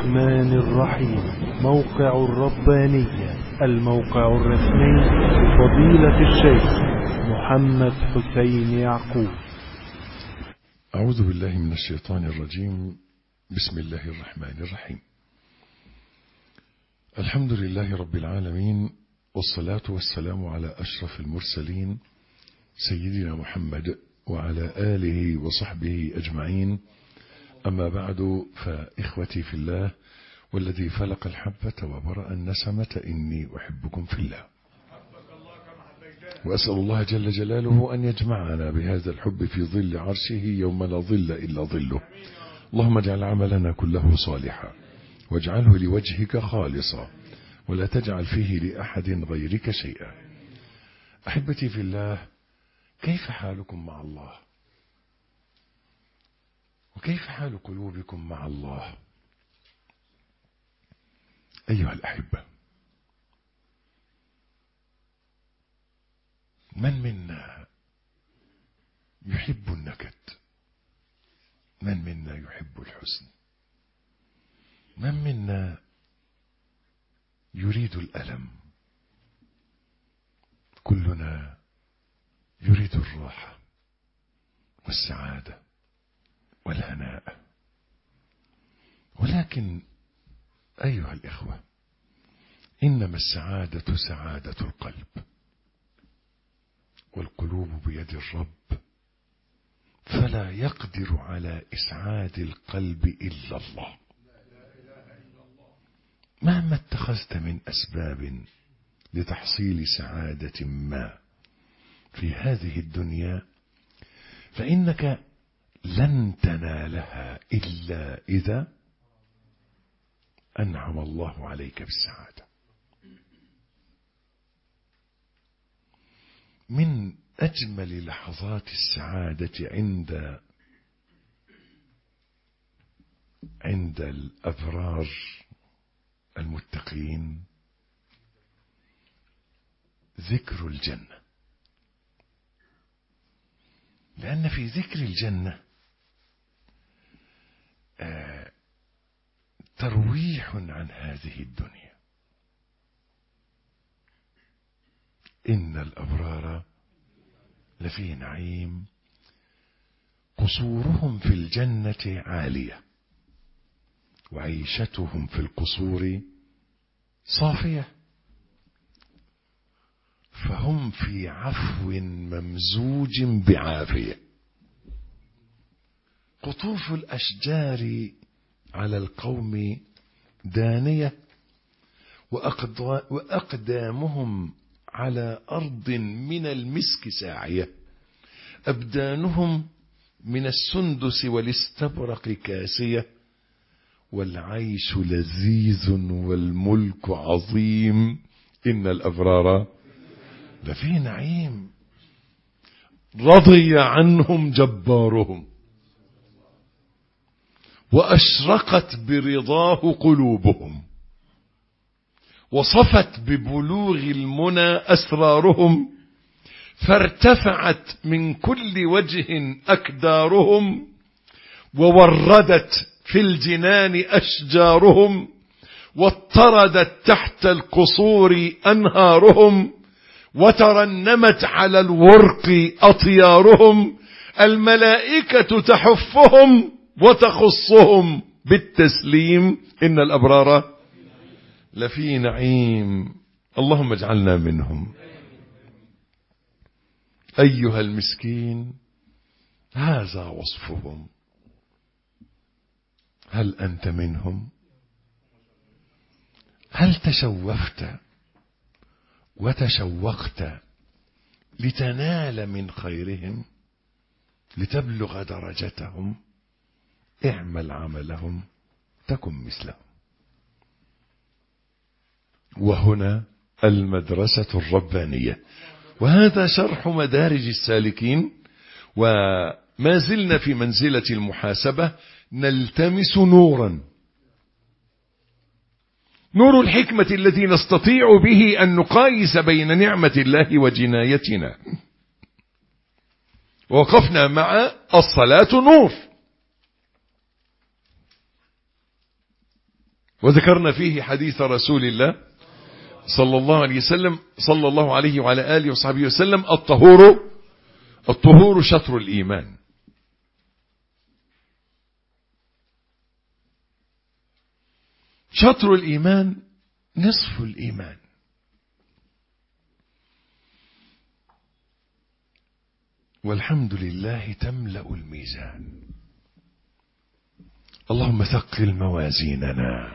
الرحمن الرحيم. موقع الربانية، الموقع الرسمي لفضيلة الشيخ محمد حسين يعقوب. أعوذ بالله من الشيطان الرجيم. بسم الله الرحمن الرحيم. الحمد لله رب العالمين، والصلاة والسلام على أشرف المرسلين سيدنا محمد وعلى آله وصحبه أجمعين. أما بعد، فإخوتي في الله والذي فلق الحبة وبرأ النسمة إني أحبكم في الله، وأسأل الله جل جلاله أن يجمعنا بهذا الحب في ظل عرشه يوم لا ظل إلا ظله. اللهم اجعل عملنا كله صالحا، واجعله لوجهك خالصا، ولا تجعل فيه لأحد غيرك شيئا. أحبتي في الله، كيف حالكم مع الله؟ وكيف حال قلوبكم مع الله؟ أيها الأحبة، من منا يحب النكد؟ من منا يحب الحزن؟ من منا يريد الألم؟ كلنا يريد الراحة والسعادة والهناء، ولكن أيها الإخوة، إنما السعادة سعادة القلب، والقلوب بيد الرب، فلا يقدر على إسعاد القلب إلا الله. مهما اتخذت من أسباب لتحصيل سعادة ما في هذه الدنيا، فإنك لن تنالها إلا إذا أنعم الله عليك بالسعادة. من أجمل لحظات السعادة عند الأبرار المتقين ذكر الجنة، لأن في ذكر الجنة ترويح عن هذه الدنيا. إن الأبرار لفي نعيم، قصورهم في الجنة عالية، وعيشتهم في القصور صافية، فهم في عفو ممزوج بعافية. قطوف الأشجار على القوم دانية، وأقدامهم على أرض من المسك ساعية، أبدانهم من السندس والاستبرق كاسية، والعيش لذيذ والملك عظيم. إن الأبرار لفي نعيم، رضي عنهم جبارهم، وأشرقت برضاه قلوبهم، وصفت ببلوغ المنى أسرارهم، فارتفعت من كل وجه أكدارهم، ووردت في الجنان أشجارهم، واضطردت تحت القصور أنهارهم، وترنمت على الورق أطيارهم. الملائكة تحفهم وتخصهم بالتسليم. إن الأبرار لفي نعيم، اللهم اجعلنا منهم. أيها المسكين، هذا وصفهم، هل أنت منهم؟ هل تشوفت وتشوقت لتنال من خيرهم، لتبلغ درجتهم؟ اعمل عملهم تكن مثلهم. وهنا المدرسة الربانية، وهذا شرح مدارج السالكين، وما زلنا في منزلة المحاسبة نلتمس نورا، نور الحكمة الذي نستطيع به أن نقايس بين نعمة الله وجنايتنا. ووقفنا مع الصلاة نور، وذكرنا فيه حديث رسول الله صلى الله عليه وعلى آله وصحبه وسلم: الطهور شطر الإيمان. شطر الإيمان نصف الإيمان. والحمد لله تملأ الميزان. اللهم ثقل موازيننا.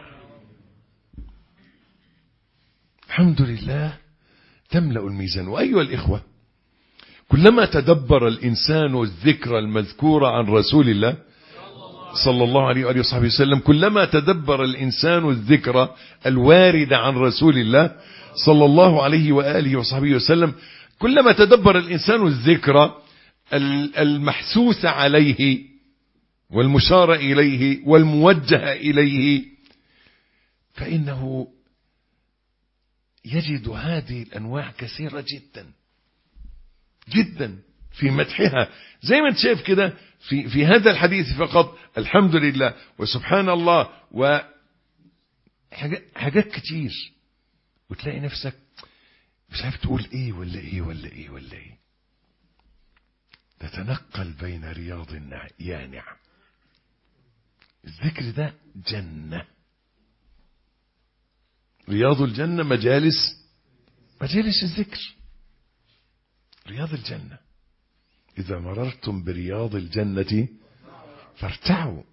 الحمد لله تملأ الميزان. وأيها الإخوة، كلما تدبر الإنسان الذكر المذكور عن رسول الله صلى الله عليه وآله وصحبه وسلم، كلما تدبر الإنسان الذكر الوارد عن رسول الله صلى الله عليه وآله وصحبه وسلم، كلما تدبر الإنسان الذكر المحسوس عليه والمشار إليه والموجه إليه، فإنه يجد هذه الأنواع كثيرة جدا جدا في مدحها. زي ما انت شايف كده في هذا الحديث فقط: الحمد لله وسبحان الله وحاجات كتير، وتلاقي نفسك مش عارف تقول ايه ولا ايه ولا ايه ولا ايه. تتنقل بين رياض يانع. الذكر ده جنة. رياض الجنة مجالس الذكر. رياض الجنة. إذا مررتم برياض الجنة فارتعوا.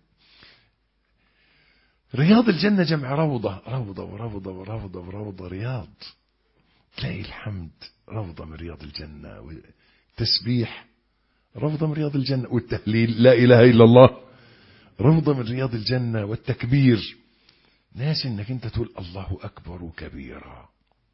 رياض الجنة جمع روضة. روضة وروضة وروضة وروضة، رياض. تلاقي الحمد روضة من رياض الجنة، والتسبيح روضة من رياض الجنة، والتهليل لا إله إلا الله روضة من رياض الجنة، والتكبير ناس انك انت تقول الله أكبر كبيرا،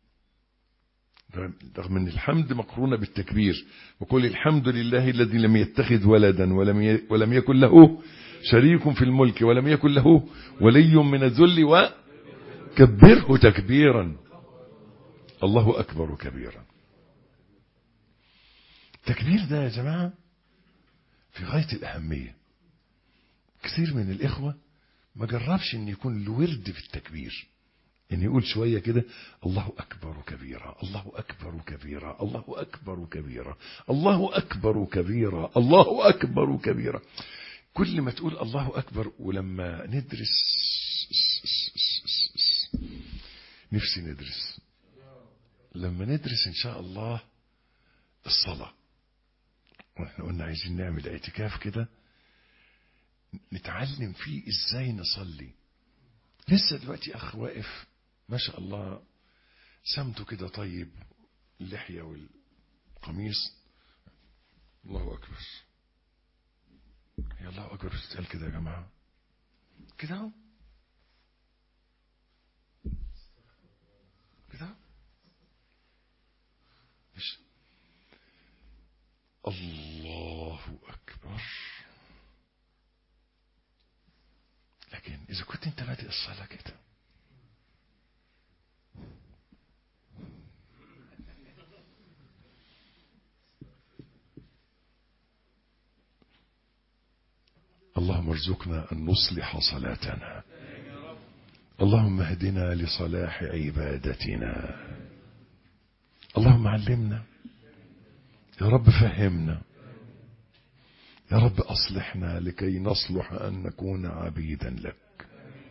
رغم ان الحمد مقرونة بالتكبير. وقل الحمد لله الذي لم يتخذ ولدا ولم يكن له شريك في الملك ولم يكن له ولي من الذل وكبره تكبيرا. الله أكبر كبيرا. التكبير ده يا جماعة في غاية الأهمية. كثير من الإخوة ما جربش ان يكون له ورد في التكبير، ان يقول شوية كده: الله أكبر كبيرا، الله أكبر كبيرا، الله أكبر كبيرا، الله أكبر كبيرا، الله أكبر كبيرا. كل ما تقول الله أكبر. ولما ندرس، نفسي ندرس، لما ندرس إن شاء الله الصلاة، ونحن قلنا عايزين نعمل اعتكاف كده نتعلم فيه ازاي نصلي. لسه دلوقتي اخ واقف ما شاء الله سمته كده طيب، اللحية والقميص، الله اكبر. يا الله اكبر تتقال كده يا جماعة كده اهو، كده مش الله اكبر. لكن إذا كنت أنت بادئ الصلاة كده اللهم ارزقنا أن نصلح صلاتنا، اللهم اهدنا لصلاح عبادتنا، اللهم علمنا يا رب، فهمنا يا رب، أصلحنا لكي نصلح أن نكون عبيدا لك.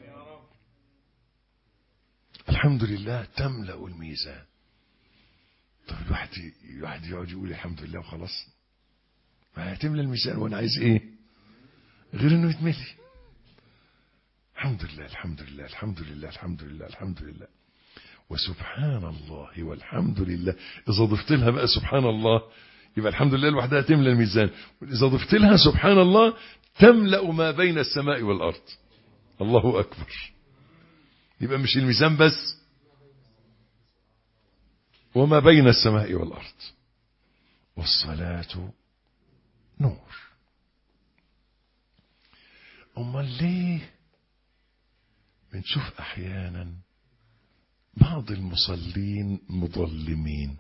الحمد لله تملأ الميزان. طب الواحد يقعد يقول الحمد لله وخلاص؟ ما هتملأ الميزان وأنا عايز إيه غير إنه يتملي؟ الحمد لله الحمد لله الحمد لله الحمد لله الحمد لله وسبحان الله والحمد لله. إذا ضفت لها بقى سبحان الله يبقى الحمد لله لوحدها تملأ الميزان، وإذا ضفت لها سبحان الله تملأ ما بين السماء والأرض. الله أكبر. يبقى مش الميزان بس، وما بين السماء والأرض. والصلاة نور. أمال ليه بنشوف أحيانا بعض المصلين مظلمين؟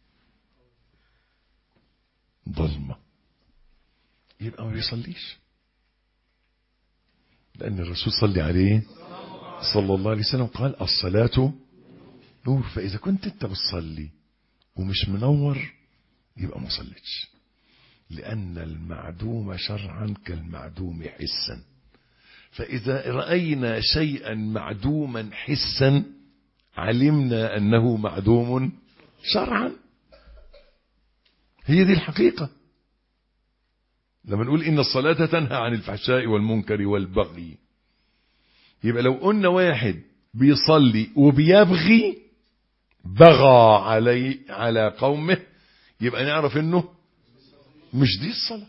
ظلمة، يبقى ما بيصليش. لأن الرسول صلى عليه صلى الله عليه وسلم قال الصلاة نور. فإذا كنت انت بتصلي ومش منور يبقى ما صليتش، لأن المعدوم شرعا كالمعدوم حسا. فإذا رأينا شيئا معدوما حسا علمنا أنه معدوم شرعا. هي دي الحقيقة. لما نقول إن الصلاة تنهى عن الفحشاء والمنكر والبغي، يبقى لو قلنا واحد بيصلي وبيبغي بغى على قومه، يبقى نعرف انه مش دي الصلاة.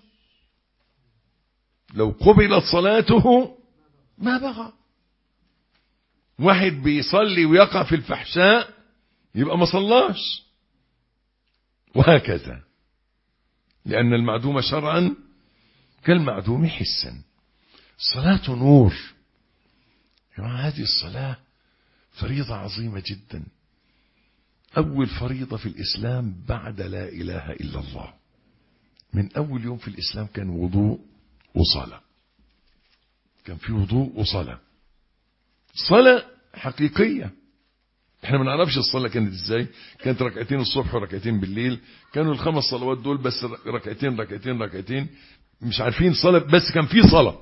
لو قبلت صلاته ما بغى. واحد بيصلي ويقع في الفحشاء يبقى ما صلاش، وهكذا. لأن المعدوم شرعا كالمعدوم حسا. الصلاة نور. هذه الصلاة فريضة عظيمة جدا. أول فريضة في الإسلام بعد لا إله إلا الله. من أول يوم في الإسلام كان وضوء وصلاة. كان في وضوء وصلاة. صلاة حقيقية. احنا ما نعرفش الصلاة كانت ازاي. كانت ركعتين الصبح وركعتين بالليل. كانوا الخمس صلوات دول بس ركعتين ركعتين ركعتين. مش عارفين صلاة، بس كان في صلاة.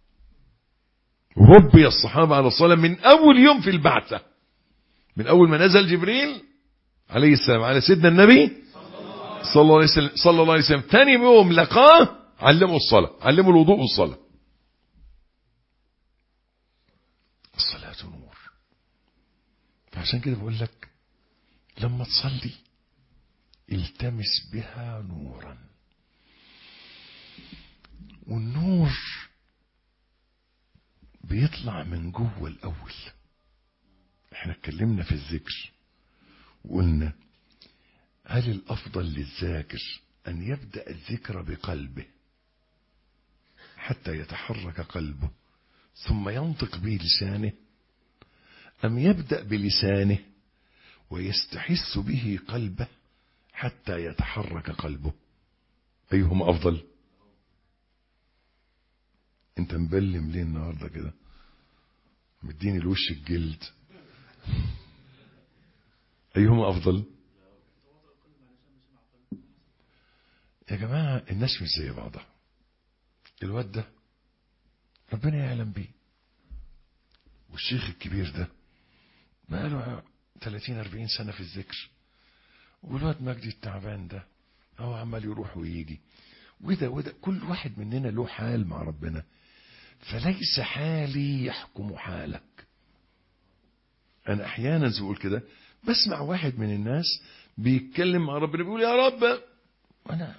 ربي الصحابة على الصلاة من أول يوم في البعثة. من أول ما نزل جبريل عليه السلام على سيدنا النبي صلى الله عليه وسلم ثاني يوم لقاه علموا الصلاة، علموا الوضوء والصلاة. الصلاة نور. فعشان كده بقول لك لما تصلي التمس بها نورا. والنور بيطلع من جوه الأول. احنا اتكلمنا في الذكر وقلنا هل الأفضل للذاكر أن يبدأ الذكر بقلبه حتى يتحرك قلبه ثم ينطق به لسانه، أم يبدأ بلسانه ويستحس به قلبه حتى يتحرك قلبه؟ أيهما أفضل؟ انت مبلم ليه النهاردة كده؟ مديني الوش الجلد. أيهما أفضل؟ يا جماعة الناس مش زي بعضها. الواد ده ربنا يعلم بيه، والشيخ الكبير ده بقاله 30-40 سنة في الذكر، والواد مجدي التعبان ده هو عمال يروح ويجي وده كل واحد مننا له حال مع ربنا. فليس حالي يحكم حالك. أنا أحيانا زي بقول كده بسمع واحد من الناس بيتكلم مع ربنا بيقول يا رب، وأنا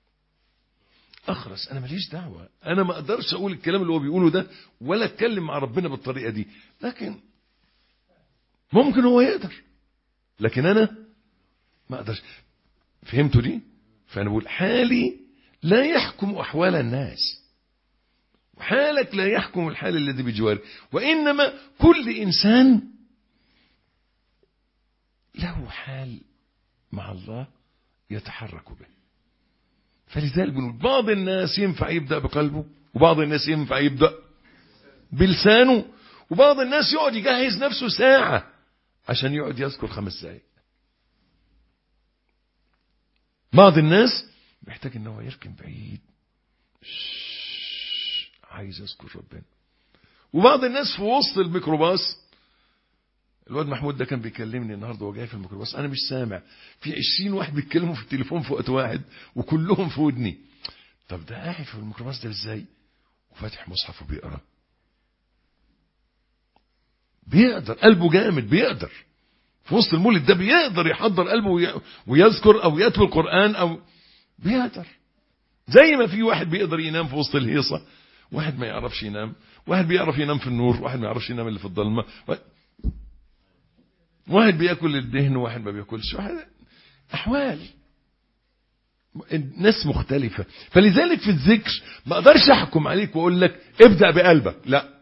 أخرس، أنا ماليش دعوة، أنا ما أقدرش أقول الكلام اللي هو بيقوله ده ولا أتكلم مع ربنا بالطريقة دي، لكن ممكن هو يقدر، لكن أنا ما أقدرش. فهمتوا دي؟ فأنا بقول حالي لا يحكم أحوال الناس، وحالك لا يحكم الحال الذي بجواره، وإنما كل إنسان له حال مع الله يتحرك به. فلذلك بنقول بعض الناس ينفع يبدأ بقلبه، وبعض الناس ينفع يبدأ بلسانه، وبعض الناس يقعد يجهز نفسه ساعة عشان يقعد يذكر 5 دقايق. بعض الناس محتاج ان هو يركن بعيد عايز يذكر ربنا. وبعض الناس في وسط الميكروباص، الواد محمود ده كان بيكلمني النهارده وهو جاي في الميكروباص، انا مش سامع، في 20 واحد بيتكلموا في التليفون في وقت واحد وكلهم في ودني. طب ده قاعد في الميكروباص ده ازاي وفاتح مصحف وبيقرا؟ بيقدر، قلبه جامد، بيقدر في وسط المولد ده بيقدر يحضر قلبه ويذكر او يتلو القرآن، او بيقدر. زي ما في واحد بيقدر ينام في وسط الهيصة، واحد ما يعرفش ينام، واحد بيعرف ينام في النور، واحد ما يعرفش ينام اللي في الظلمة، واحد بياكل الدهن وواحد ما بياكلش، واحد احوال الناس مختلفة. فلذلك في الذكر ما اقدرش احكم عليك واقول لك ابدأ بقلبك، لا.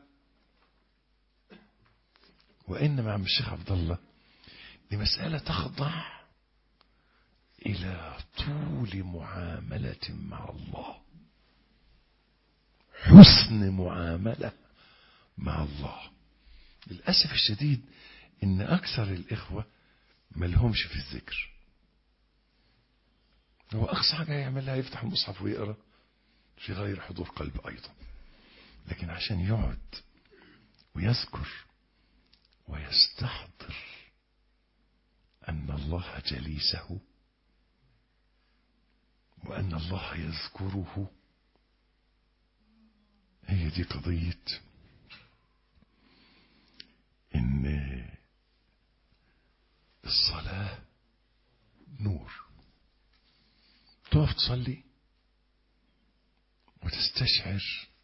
وانما عم الشيخ عبد الله دي مسألة تخضع إلى طول معاملة مع الله، حسن معاملة مع الله. للأسف الشديد إن أكثر الإخوة ملهمش في الذكر. هو أقصى حاجة يعملها يفتح المصحف ويقرأ في غير حضور قلب أيضا، لكن عشان يقعد ويذكر ويستحضر أن الله جليسه وأن الله يذكره، هي دي قضية إن الصلاة نور. تقف تصلي وتستشعر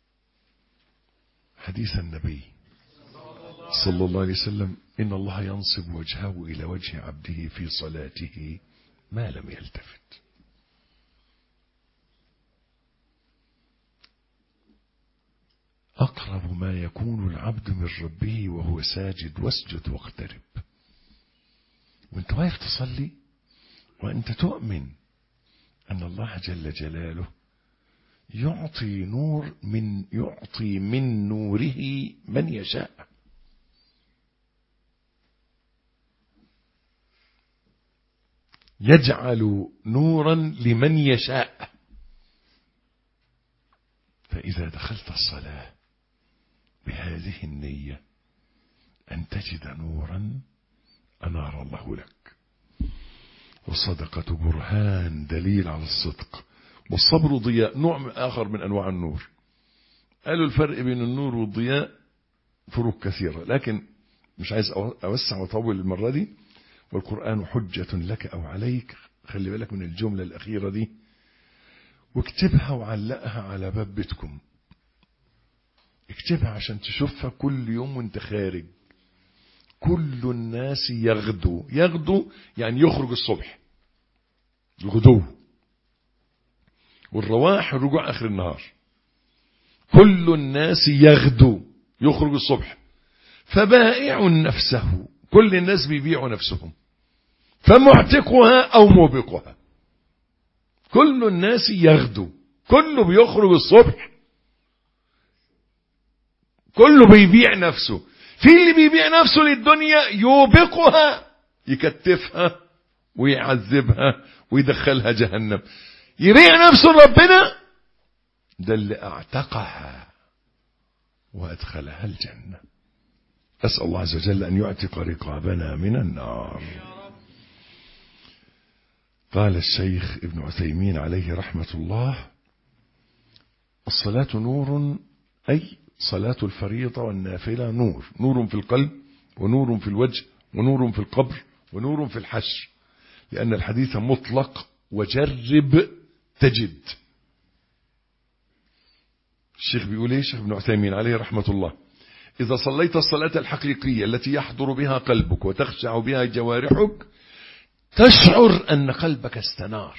حديث النبي صلى الله عليه وسلم: إن الله ينصب وجهه إلى وجه عبده في صلاته ما لم يلتفت. أقرب ما يكون العبد من ربه وهو ساجد واسجد واقترب. وانت واقف تصلي وانت تؤمن أن الله جل جلاله يعطي من نوره من يشاء. يجعل نورا لمن يشاء. فإذا دخلت الصلاة بهذه النية أن تجد نورا أنار الله لك. والصدقة برهان دليل على الصدق، والصبر ضياء نوع آخر من أنواع النور. قالوا الفرق بين النور والضياء فروق كثيرة، لكن مش عايز أوسع وأطول المرة دي. والقرآن حجة لك أو عليك، خلي بالك من الجملة الأخيرة دي، واكتبها وعلقها على باب بيتكم. اكتبها عشان تشوفها كل يوم وانت خارج. كل الناس يغدو يعني يخرج الصبح، الغدو، والرواح الرجوع آخر النهار. كل الناس يخرج الصبح، فبائع نفسه، كل الناس بيبيعوا نفسهم، فمعتقها أو موبقها. كل الناس كله بيخرج الصبح، كله بيبيع نفسه. في اللي بيبيع نفسه للدنيا يوبقها، يكتفها ويعذبها ويدخلها جهنم. يبيع نفسه لربنا، ده اللي اعتقها وادخلها الجنة. أسأل الله عز وجل أن يعتق رقابنا من النار. قال الشيخ ابن عثيمين عليه رحمة الله: الصلاة نور، أي صلاة الفريضة والنافلة نور. نور في القلب، ونور في الوجه، ونور في القبر، ونور في الحشر، لأن الحديث مطلق: وجرب تجد. الشيخ بيقول ايه؟ الشيخ ابن عثيمين عليه رحمة الله: إذا صليت الصلاة الحقيقية التي يحضر بها قلبك وتخشع بها جوارحك، تشعر أن قلبك استنار،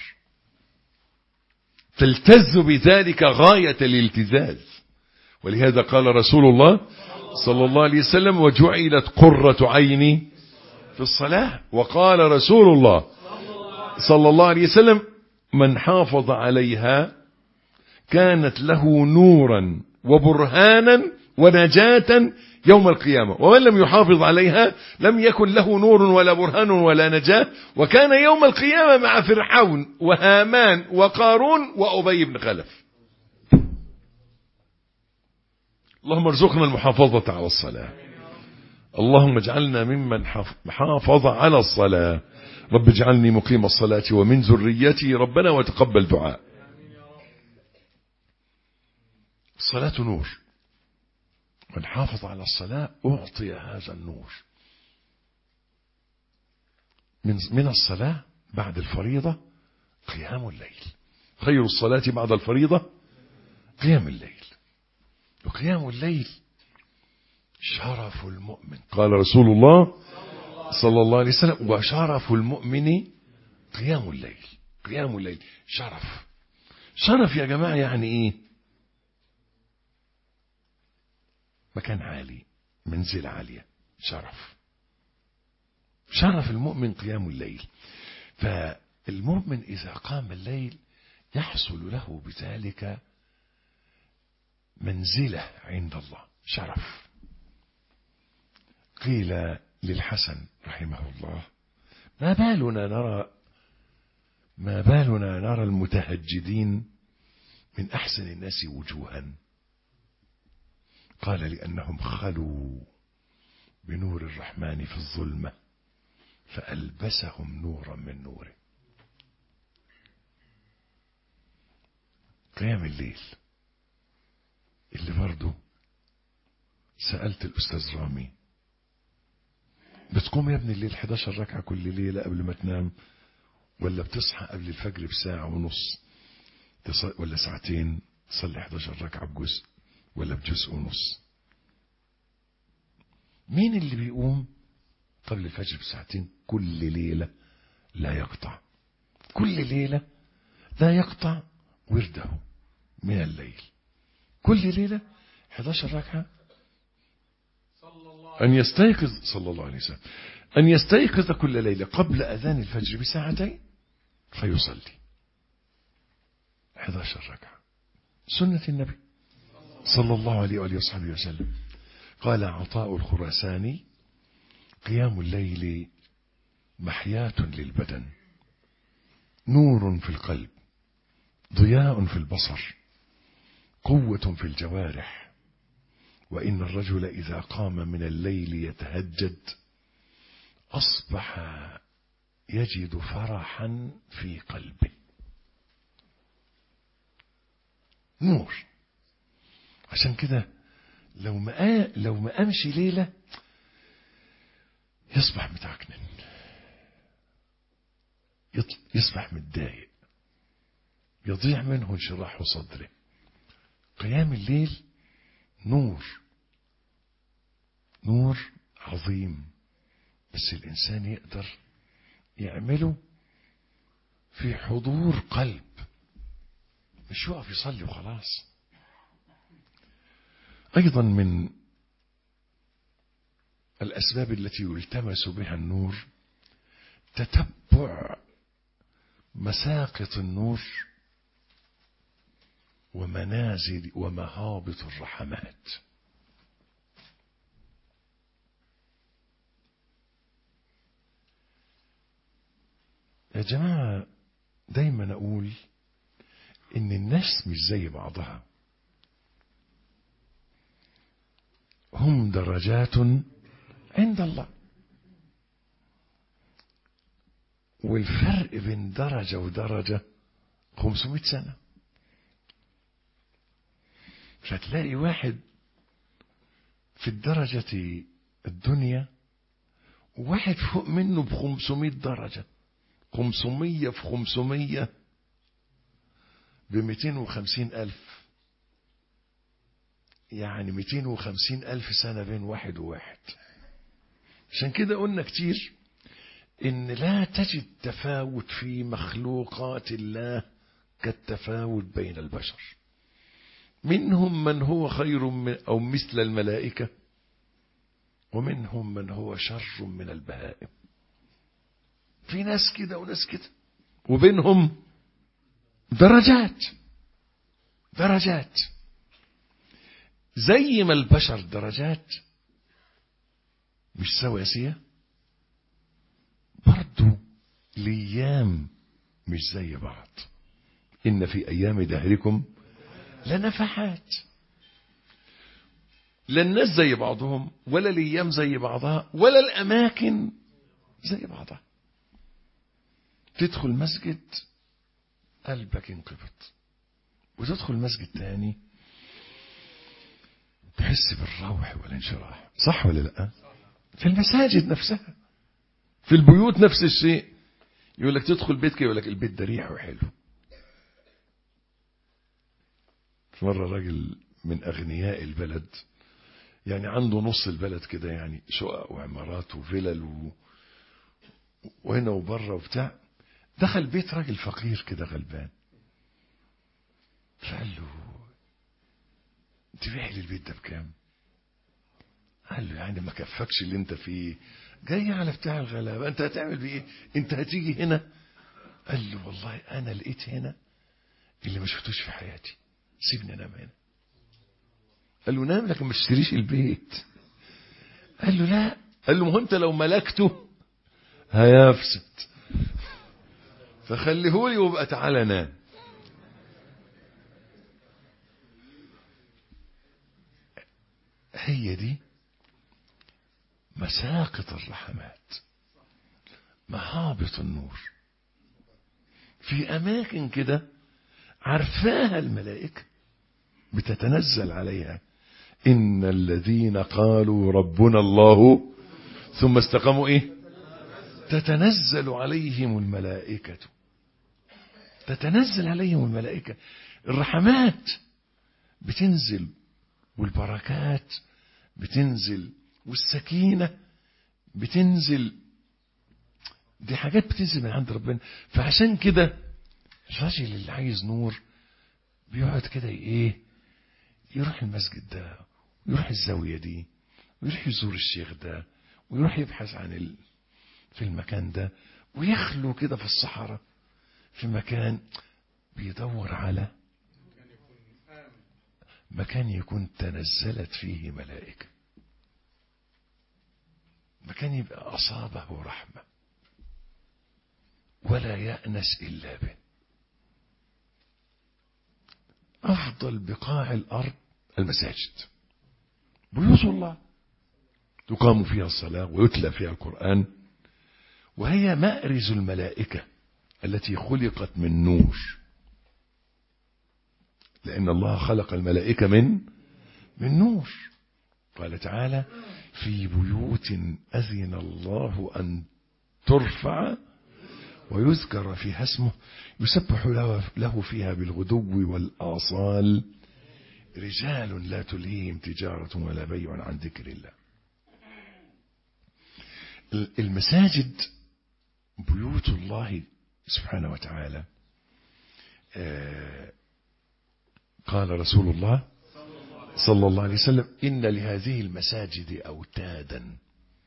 تلتذ بذلك غاية الالتذاذ. ولهذا قال رسول الله صلى الله عليه وسلم: وجعلت قرة عيني في الصلاة. وقال رسول الله صلى الله عليه وسلم: من حافظ عليها كانت له نورا وبرهانا ونجاة يوم القيامة، ومن لم يحافظ عليها لم يكن له نور ولا برهان ولا نجاة، وكان يوم القيامة مع فرعون وهامان وقارون وأبي بن خلف. اللهم ارزقنا المحافظة على الصلاة. اللهم اجعلنا ممن حافظ على الصلاة. رب اجعلني مقيم الصلاة ومن ذريتي ربنا وتقبل دعاء. الصلاة نور، من حافظ على الصلاة أعطي هذا النور. من الصلاة بعد الفريضة قيام الليل. خير الصلاة بعد الفريضة قيام الليل. وقيام الليل شرف المؤمن، قال رسول الله صلى الله عليه وسلم: وشرف المؤمن قيام الليل. قيام الليل شرف. شرف يا جماعة يعني ايه؟ مكان عالي، منزل عالية، شرف. شرف المؤمن قيام الليل. فالمؤمن إذا قام الليل يحصل له بذلك منزلة عند الله، شرف. قيل للحسن رحمه الله: ما بالنا نرى المتهجدين من أحسن الناس وجوها؟ قال: لأنهم خلوا بنور الرحمن في الظلمة فألبسهم نورا من نوره. قيام الليل اللي برضه سألت الأستاذ رامي: بتقوم يا ابني الليل 11 ركعة كل ليلة قبل ما تنام، ولا بتصحى قبل الفجر بساعة ونص ولا ساعتين تصلي 11 ركعة بجزء ولا بجزء ونص؟ مين اللي بيقوم قبل الفجر بساعتين كل ليلة لا يقطع، كل ليلة لا يقطع ورده من الليل، كل ليلة 11 ركعة، أن يستيقظ صلى الله عليه وسلم أن يستيقظ كل ليلة قبل أذان الفجر بساعتين فيصلي 11 ركعة، سنة النبي صلى الله عليه وآله وصحبه وسلم. قال عطاء الخراساني: قيام الليل محياة للبدن، نور في القلب، ضياء في البصر، قوة في الجوارح، وإن الرجل إذا قام من الليل يتهجد أصبح يجد فرحا في قلبه. نور. عشان كده لو ما أمشي ليلة يصبح متعكنن، يصبح متضايق، يضيع منه انشراح صدره. قيام الليل نور عظيم، بس الإنسان يقدر يعمله في حضور قلب، مش يقف يصلي وخلاص. أيضا من الأسباب التي يلتمس بها النور تتبع مساقط النور ومنازل ومهابط الرحمات. يا جماعة دايما أقول إن الناس مش زي بعضها، هم درجات عند الله، والفرق بين درجة ودرجة 500 سنة. مش هتلاقي واحد في الدرجة الدنيا وواحد فوق منه ب500 درجة، 500 في 500 ب250,000، يعني 250,000 سنة بين واحد وواحد. عشان كده قلنا كتير إن لا تجد تفاوت في مخلوقات الله كالتفاوت بين البشر، منهم من هو خير من أو مثل الملائكة، ومنهم من هو شر من البهائم. في ناس كده وناس كده، وبينهم درجات زي ما البشر درجات مش سواسية، برضو الأيام مش زي بعض. إن في أيام دهركم لنفحات. لا الناس زي بعضهم، ولا الأيام زي بعضها، ولا الأماكن زي بعضها. تدخل مسجد قلبك ينقبض، وتدخل مسجد تاني تحس بالروح والانشراح. صح ولا لا؟ في المساجد نفسها، في البيوت نفس الشيء. يقول لك تدخل بيتك يقول لك البيت ده ريحه حلو. في مرة راجل من أغنياء البلد، يعني عنده نص البلد كده، يعني شقق وعمارات وفلل وهنا وبره وبتاع، دخل بيت راجل فقير كده غلبان، فقال له: تبيع لي البيت ده بكام؟ قال له: يعني ما كفكش اللي انت فيه، جاي على بتاع الغلابه، انت هتعمل بيه ايه؟ انت هتيجي هنا؟ قال له: والله انا لقيت هنا اللي ما شفتوش في حياتي، سيبني انام هنا. قال له: نام لكن ما تشتريش البيت. قال له: لا، قال له: ما هو انت لو ملكته هيفسد، فخليهولي وابقى تعالى نام. هي دي مساقط الرحمات، مهابط النور. في أماكن كده عرفاها الملائكة بتتنزل عليها. إن الذين قالوا ربنا الله ثم استقاموا إيه؟ تتنزل عليهم الملائكة. تتنزل عليهم الملائكة. الرحمات بتنزل والبركات بتنزل والسكينة بتنزل. دي حاجات بتنزل من عند ربنا. فعشان كده الراجل اللي عايز نور بيقعد كده ايه، يروح المسجد ده ويروح الزاوية دي ويروح يزور الشيخ ده ويروح يبحث عن في المكان ده، ويخلو كده في الصحراء في مكان بيدور على مكان يكون تنزلت فيه ملائكة، مكان يبقى أصابه رحمة ولا يأنس إلا به. أفضل بقاع الأرض المساجد، بيوت الله تقام فيها الصلاة ويتلى فيها القرآن، وهي مأرز الملائكة التي خلقت من نور، لأن الله خلق الملائكة من نور. قال تعالى: في بيوت أذن الله أن ترفع ويذكر فيها اسمه يسبح له فيها بالغدو والآصال رجال لا تلهيهم تجارة ولا بيع عن ذكر الله. المساجد بيوت الله سبحانه وتعالى. قال رسول الله صلى الله عليه وسلم: إن لهذه المساجد أوتادا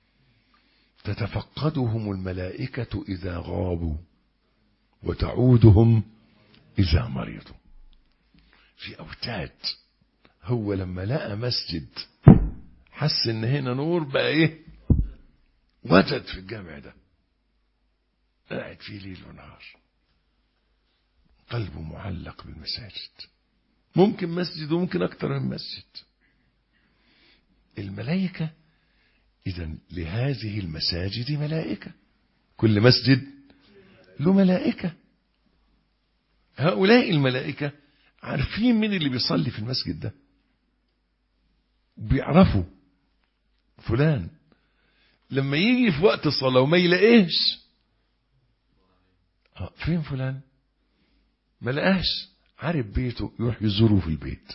تتفقدهم الملائكة إذا غابوا وتعودهم إذا مرضوا. في أوتاد. هو لما لقى مسجد حس إن هنا نور، بقى إيه؟ وجد في الجامع ده قاعد فيه ليل ونهار، قلبه معلق بالمساجد. ممكن مسجد وممكن أكتر من مسجد. الملائكة إذن لهذه المساجد ملائكة، كل مسجد له ملائكة. هؤلاء الملائكة عارفين مين اللي بيصلي في المسجد ده، بيعرفوا فلان لما يجي في وقت الصلاة وما يلاقيش فين فلان، ما لقاش، عارف بيته، يروح يزوره في البيت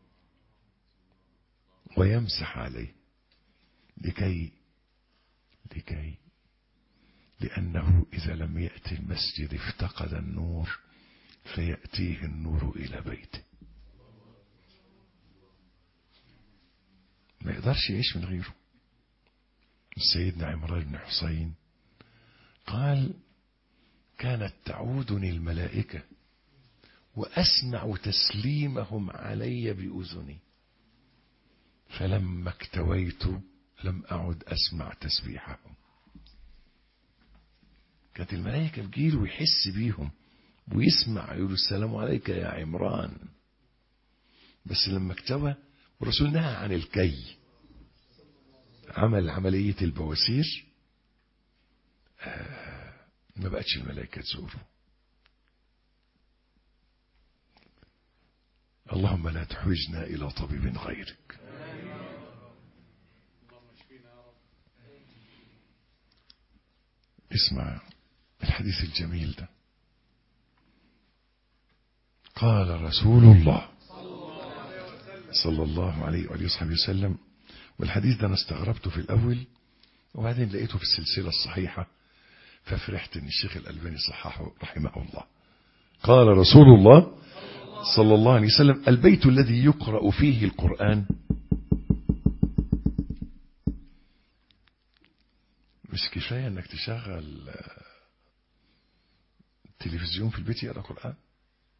ويمسح عليه لكي لأنه إذا لم يأتي المسجد افتقد النور فيأتيه النور إلى بيته. ما يقدرش يعيش من غيره. سيدنا عمران بن حسين قال: كانت تعودني الملائكة وأسمع تسليمهم علي بأذني، فلما اكتويت لم أعد أسمع تسبيحهم. كانت الملائكة بتجيله ويحس بيهم ويسمع، يقول: السلام عليك يا عمران. بس لما اكتوى، والرسول نهى عن الكي، عمل عملية البواسير، ما بقتش الملائكة تزوره. اللهم لا تحوجنا إلى طبيب غيرك. اسمع الحديث الجميل ده. قال رسول الله صلى الله عليه وآله وصحبه وسلم، والحديث ده أنا استغربته في الأول وبعدين لقيته في السلسلة الصحيحة ففرحت إن الشيخ الألباني صححه رحمه الله. قال رسول الله صلى الله عليه وسلم: البيت الذي يقرأ فيه القرآن. مش كفاية انك تشغل تلفزيون في البيت يقرأ قرآن؟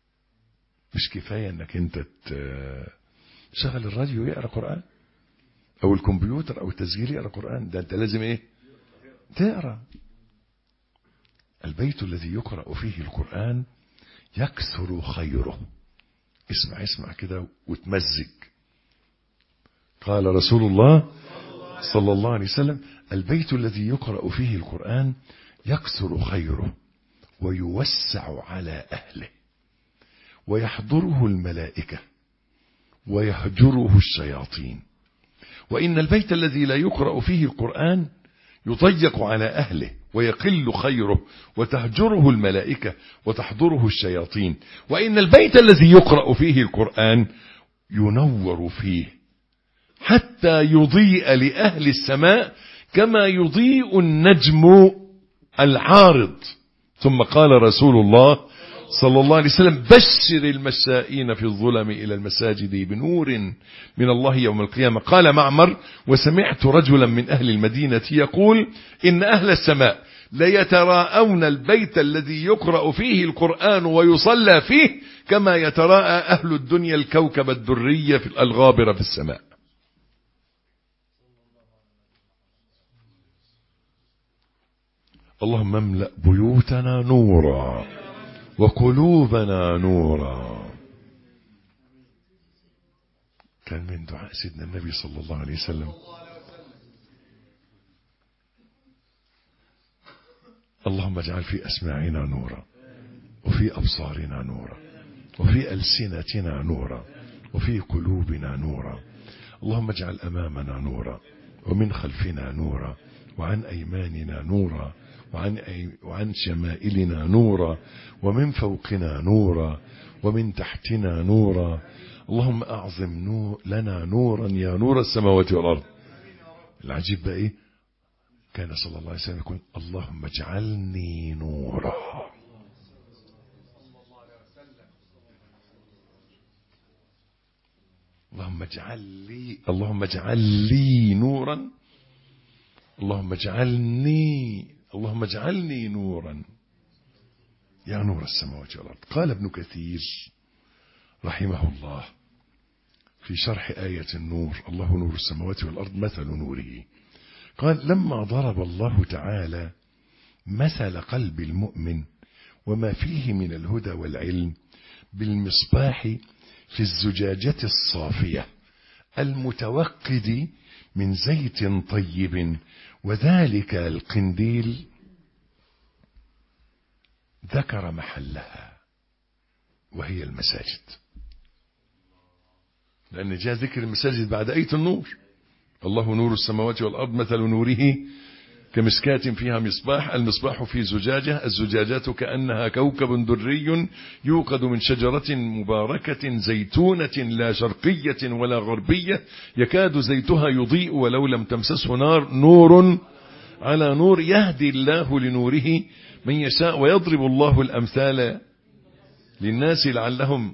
مش كفاية انك انت تشغل الراديو يقرأ قرآن؟ او الكمبيوتر او التسجيل يقرأ قرآن، ده انت لازم ايه؟ تقرأ. البيت الذي يقرأ فيه القرآن يكثر خيره. اسمع كده وتمزج. قال رسول الله صلى الله عليه وسلم: البيت الذي يقرأ فيه القرآن يكثر خيره ويوسع على أهله ويحضره الملائكة ويهجره الشياطين. وإن البيت الذي لا يقرأ فيه القرآن يضيق على أهله ويقل خيره وتهجره الملائكة وتحضره الشياطين. وإن البيت الذي يقرأ فيه القرآن ينور فيه حتى يضيء لأهل السماء كما يضيء النجم العارض. ثم قال رسول الله صلى الله عليه وسلم: بشر المشائين في الظلم إلى المساجد بنور من الله يوم القيامة. قال معمر: وسمعت رجلا من أهل المدينة يقول: إن أهل السماء ليتراءون البيت الذي يقرأ فيه القرآن ويصلى فيه كما يتراءى أهل الدنيا الكوكب الدري في الغابر في السماء. اللهم املأ بيوتنا نورا وقلوبنا نورا. كان من دعاء سيدنا النبي صلى الله عليه وسلم: اللهم اجعل في أسماعنا نورا وفي أبصارنا نورا وفي ألسنتنا نورا وفي قلوبنا نورا. اللهم اجعل أمامنا نورا ومن خلفنا نورا وعن أيماننا نورا وعن شمائلنا نورا ومن فوقنا نورا ومن تحتنا نورا. اللهم أعظم لنا نورا يا نور السماوات والأرض. العجيب بقى إيه؟ كان صلى الله عليه وسلم يقول: اللهم اجعلني نورا. اللهم اجعل لي نورا. اللهم اجعلني نورا يا نور السماوات والأرض. قال ابن كثير رحمه الله في شرح آية النور: الله نور السماوات والأرض مثل نوره. قال: لما ضرب الله تعالى مثل قلب المؤمن وما فيه من الهدى والعلم بالمصباح في الزجاجة الصافية المتوقد من زيت طيب وذلك القنديل، ذكر محلها وهي المساجد، لأن جاء ذكر المساجد بعد آية النور: الله نور السماوات والأرض مثل نوره كمشكاة فيها مصباح، المصباح في زجاجة، الزجاجات كأنها كوكب دري يوقد من شجرة مباركة زيتونة لا شرقية ولا غربية يكاد زيتها يضيء ولو لم تمسسه نار، نور على نور، يهدي الله لنوره من يشاء ويضرب الله الأمثال للناس لعلهم،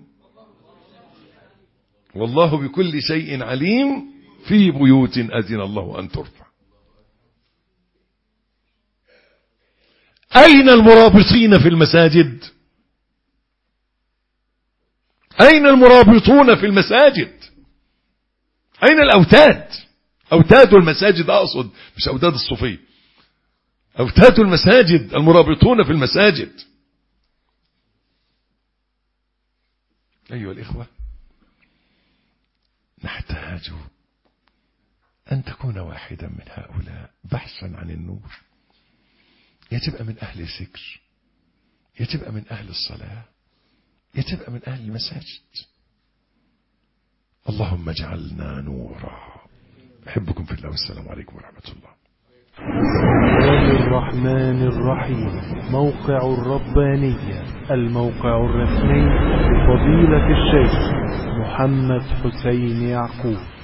والله بكل شيء عليم، في بيوت أذن الله أن ترفع. أين المرابطين في المساجد؟ أين المرابطون في المساجد؟ أين الأوتاد؟ أوتاد المساجد أقصد، مش أوتاد الصوفية، أوتاد المساجد المرابطون في المساجد. أيها الإخوة، نحتاج أن تكون واحدا من هؤلاء بحثا عن النور. يتبقى من أهل الذكر، يتبقى من أهل الصلاة، يتبقى من أهل المساجد. اللهم اجعلنا نورا. أحبكم في الله والسلام عليكم ورحمة الله. الرحمن الرحيم. موقع الربانية، الموقع الرسمي لفضيلة الشيخ محمد حسين يعقوب.